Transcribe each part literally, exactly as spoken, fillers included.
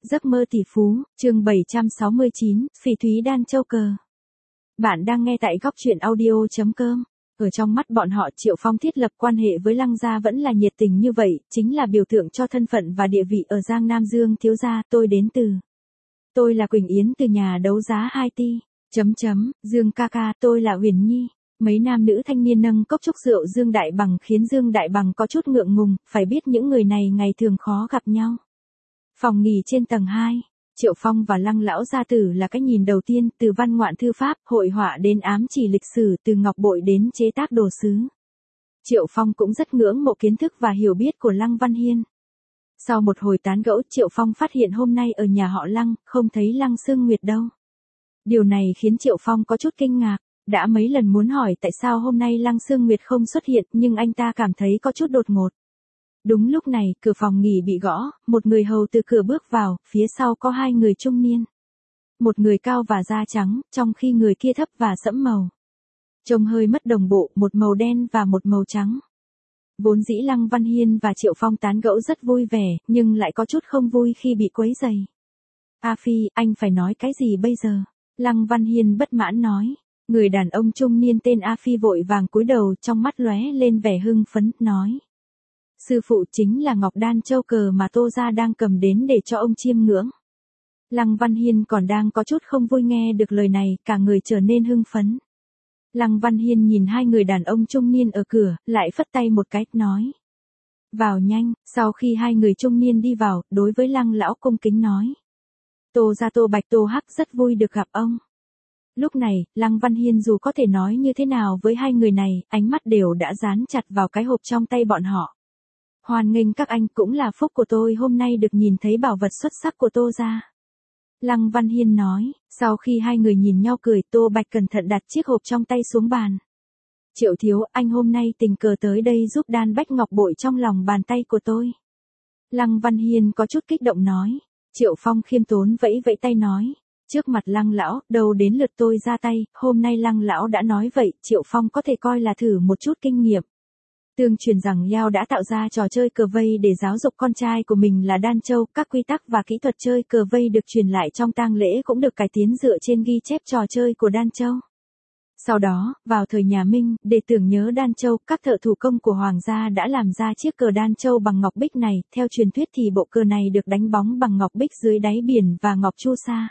Giấc mơ tỷ phú, chương bảy trăm sáu mươi chín, phỉ thúy đan châu cờ. Bạn đang nghe tại góc truyện audio chấm com. Ở trong mắt bọn họ, Triệu Phong thiết lập quan hệ với Lăng gia vẫn là nhiệt tình như vậy, chính là biểu tượng cho thân phận và địa vị ở Giang Nam Dương thiếu gia. Tôi đến từ. Tôi là Quỳnh Yến từ nhà đấu giá hai ti. Chấm chấm, Dương ca ca, tôi là Huyền Nhi. Mấy nam nữ thanh niên nâng cốc chúc rượu Dương Đại Bằng khiến Dương Đại Bằng có chút ngượng ngùng, phải biết những người này ngày thường khó gặp nhau. Phòng nghỉ trên tầng hai, Triệu Phong và Lăng lão gia tử là cái nhìn đầu tiên, từ văn ngoạn thư pháp, hội họa đến ám chỉ lịch sử, từ ngọc bội đến chế tác đồ sứ. Triệu Phong cũng rất ngưỡng mộ kiến thức và hiểu biết của Lăng Văn Hiên. Sau một hồi tán gẫu, Triệu Phong phát hiện hôm nay ở nhà họ Lăng, không thấy Lăng Sương Nguyệt đâu. Điều này khiến Triệu Phong có chút kinh ngạc, đã mấy lần muốn hỏi tại sao hôm nay Lăng Sương Nguyệt không xuất hiện, nhưng anh ta cảm thấy có chút đột ngột. Đúng lúc này, cửa phòng nghỉ bị gõ, một người hầu từ cửa bước vào, phía sau có hai người trung niên. Một người cao và da trắng, trong khi người kia thấp và sẫm màu. Trông hơi mất đồng bộ, một màu đen và một màu trắng. Vốn dĩ Lăng Văn Hiên và Triệu Phong tán gẫu rất vui vẻ, nhưng lại có chút không vui khi bị quấy rầy. A Phi, anh phải nói cái gì bây giờ? Lăng Văn Hiên bất mãn nói. Người đàn ông trung niên tên A Phi vội vàng cúi đầu, trong mắt lóe lên vẻ hưng phấn, nói. Sư phụ chính là ngọc đan châu cờ mà Tô gia đang cầm đến để cho ông chiêm ngưỡng. Lăng Văn Hiên còn đang có chút không vui nghe được lời này, cả người trở nên hưng phấn. Lăng Văn Hiên nhìn hai người đàn ông trung niên ở cửa, lại phất tay một cái, nói. Vào nhanh. Sau khi hai người trung niên đi vào, đối với Lăng lão cung kính nói. Tô gia Tô Bạch Tô Hắc rất vui được gặp ông. Lúc này, Lăng Văn Hiên dù có thể nói như thế nào với hai người này, ánh mắt đều đã dán chặt vào cái hộp trong tay bọn họ. Hoan nghênh các anh, cũng là phúc của tôi hôm nay được nhìn thấy bảo vật xuất sắc của Tô gia. Lăng Văn Hiên nói, sau khi hai người nhìn nhau cười, Tô Bạch cẩn thận đặt chiếc hộp trong tay xuống bàn. Triệu thiếu, anh hôm nay tình cờ tới đây giúp đan bách ngọc bội trong lòng bàn tay của tôi. Lăng Văn Hiên có chút kích động nói. Triệu Phong khiêm tốn vẫy vẫy tay nói. Trước mặt Lăng lão, đầu đến lượt tôi ra tay, hôm nay Lăng lão đã nói vậy, Triệu Phong có thể coi là thử một chút kinh nghiệm. Tương truyền rằng Yao đã tạo ra trò chơi cờ vây để giáo dục con trai của mình là Đan Châu, các quy tắc và kỹ thuật chơi cờ vây được truyền lại trong tang lễ cũng được cải tiến dựa trên ghi chép trò chơi của Đan Châu. Sau đó, vào thời nhà Minh, để tưởng nhớ Đan Châu, các thợ thủ công của Hoàng gia đã làm ra chiếc cờ Đan Châu bằng ngọc bích này, theo truyền thuyết thì bộ cờ này được đánh bóng bằng ngọc bích dưới đáy biển và ngọc chu sa.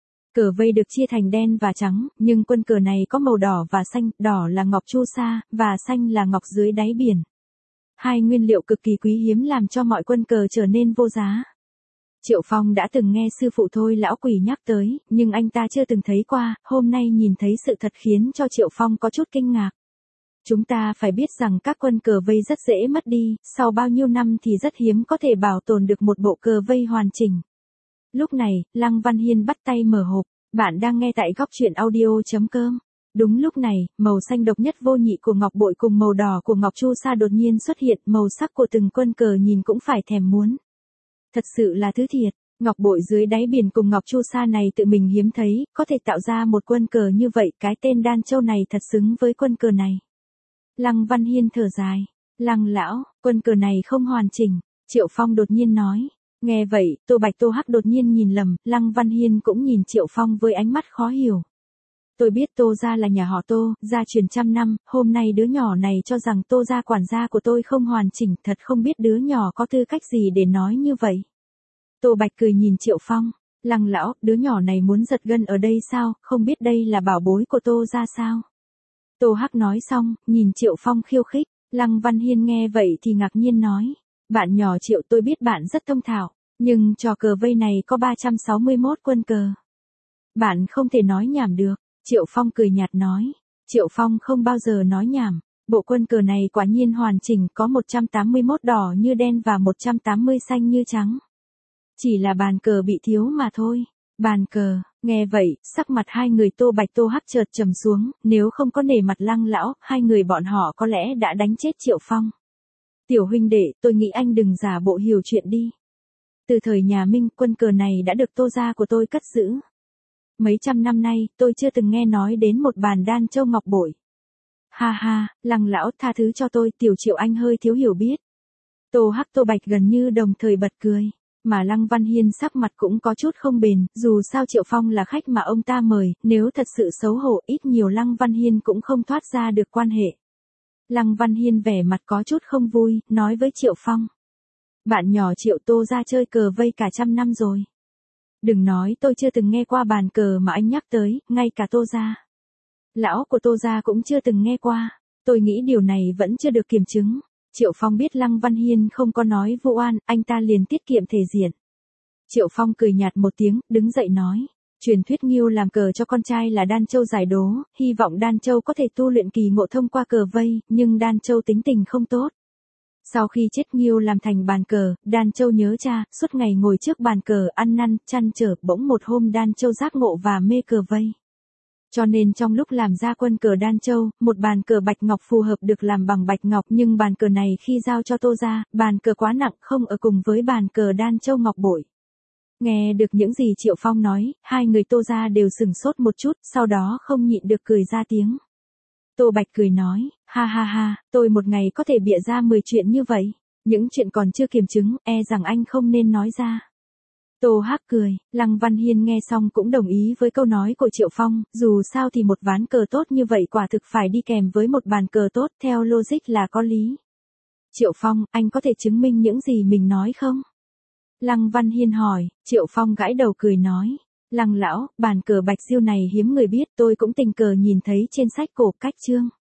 Cờ vây được chia thành đen và trắng, nhưng quân cờ này có màu đỏ và xanh, đỏ là ngọc chu sa, và xanh là ngọc dưới đáy biển. Hai nguyên liệu cực kỳ quý hiếm làm cho mọi quân cờ trở nên vô giá. Triệu Phong đã từng nghe sư phụ Thôi lão quỷ nhắc tới, nhưng anh ta chưa từng thấy qua, hôm nay nhìn thấy sự thật khiến cho Triệu Phong có chút kinh ngạc. Chúng ta phải biết rằng các quân cờ vây rất dễ mất đi, sau bao nhiêu năm thì rất hiếm có thể bảo tồn được một bộ cờ vây hoàn chỉnh. Lúc này, Lăng Văn Hiên bắt tay mở hộp, bạn đang nghe tại góc truyện audio chấm com. Đúng lúc này, màu xanh độc nhất vô nhị của ngọc bội cùng màu đỏ của ngọc chu sa đột nhiên xuất hiện, màu sắc của từng quân cờ nhìn cũng phải thèm muốn. Thật sự là thứ thiệt, ngọc bội dưới đáy biển cùng ngọc chu sa này tự mình hiếm thấy, có thể tạo ra một quân cờ như vậy, cái tên Đan Châu này thật xứng với quân cờ này. Lăng Văn Hiên thở dài, Lăng lão, quân cờ này không hoàn chỉnh, Triệu Phong đột nhiên nói. Nghe vậy, Tô Bạch Tô Hắc đột nhiên nhìn lầm, Lăng Văn Hiên cũng nhìn Triệu Phong với ánh mắt khó hiểu. Tôi biết Tô gia là nhà họ Tô, gia truyền trăm năm, hôm nay đứa nhỏ này cho rằng Tô gia quản gia của tôi không hoàn chỉnh, thật không biết đứa nhỏ có tư cách gì để nói như vậy. Tô Bạch cười nhìn Triệu Phong, Lăng lão, đứa nhỏ này muốn giật gân ở đây sao, không biết đây là bảo bối của Tô gia sao? Tô Hắc nói xong, nhìn Triệu Phong khiêu khích, Lăng Văn Hiên nghe vậy thì ngạc nhiên nói. Bạn nhỏ Triệu, tôi biết bạn rất thông thạo, nhưng trò cờ vây này có ba trăm sáu mươi mốt quân cờ. Bạn không thể nói nhảm được. Triệu Phong cười nhạt nói. Triệu Phong không bao giờ nói nhảm. Bộ quân cờ này quả nhiên hoàn chỉnh, có một trăm tám mươi mốt đỏ như đen và một trăm tám mươi xanh như trắng. Chỉ là bàn cờ bị thiếu mà thôi. Bàn cờ, nghe vậy, sắc mặt hai người Tô Bạch Tô Hắc chợt trầm xuống, nếu không có nể mặt Lăng lão, hai người bọn họ có lẽ đã đánh chết Triệu Phong. Tiểu huynh đệ, tôi nghĩ anh đừng giả bộ hiểu chuyện đi. Từ thời nhà Minh, quân cờ này đã được Tô gia của tôi cất giữ. Mấy trăm năm nay, tôi chưa từng nghe nói đến một bàn Đan Châu ngọc bội. Ha ha, Lăng lão, tha thứ cho tôi, Tiểu Triệu anh hơi thiếu hiểu biết. Tô Hắc Tô Bạch gần như đồng thời bật cười. Mà Lăng Văn Hiên sắc mặt cũng có chút không bền, dù sao Triệu Phong là khách mà ông ta mời, nếu thật sự xấu hổ ít nhiều Lăng Văn Hiên cũng không thoát ra được quan hệ. Lăng Văn Hiên vẻ mặt có chút không vui, nói với Triệu Phong. Bạn nhỏ Triệu Tô ra chơi cờ vây cả trăm năm rồi. Đừng nói tôi chưa từng nghe qua bàn cờ mà anh nhắc tới, ngay cả Tô gia. Lão của Tô gia cũng chưa từng nghe qua. Tôi nghĩ điều này vẫn chưa được kiểm chứng. Triệu Phong biết Lăng Văn Hiên không có nói vu oan, anh ta liền tiết kiệm thể diện. Triệu Phong cười nhạt một tiếng, đứng dậy nói. Truyền thuyết Nghiêu làm cờ cho con trai là Đan Châu giải đố, hy vọng Đan Châu có thể tu luyện kỳ ngộ thông qua cờ vây, nhưng Đan Châu tính tình không tốt. Sau khi chết Nghiêu làm thành bàn cờ, Đan Châu nhớ cha, suốt ngày ngồi trước bàn cờ ăn năn, chăn trở, bỗng một hôm Đan Châu giác ngộ và mê cờ vây. Cho nên trong lúc làm ra quân cờ Đan Châu, một bàn cờ bạch ngọc phù hợp được làm bằng bạch ngọc, nhưng bàn cờ này khi giao cho Tô gia, bàn cờ quá nặng không ở cùng với bàn cờ Đan Châu ngọc bội. Nghe được những gì Triệu Phong nói, hai người Tô gia đều sừng sốt một chút, sau đó không nhịn được cười ra tiếng. Tô Bạch cười nói, ha ha ha, tôi một ngày có thể bịa ra mười chuyện như vậy, những chuyện còn chưa kiểm chứng, e rằng anh không nên nói ra. Tô Hắc cười, Lăng Văn Hiên nghe xong cũng đồng ý với câu nói của Triệu Phong, dù sao thì một ván cờ tốt như vậy quả thực phải đi kèm với một bàn cờ tốt, theo logic là có lý. Triệu Phong, anh có thể chứng minh những gì mình nói không? Lăng Văn Hiên hỏi, Triệu Phong gãi đầu cười nói. Lăng lão, bàn cờ bạch diêu này hiếm người biết, tôi cũng tình cờ nhìn thấy trên sách cổ cách chương.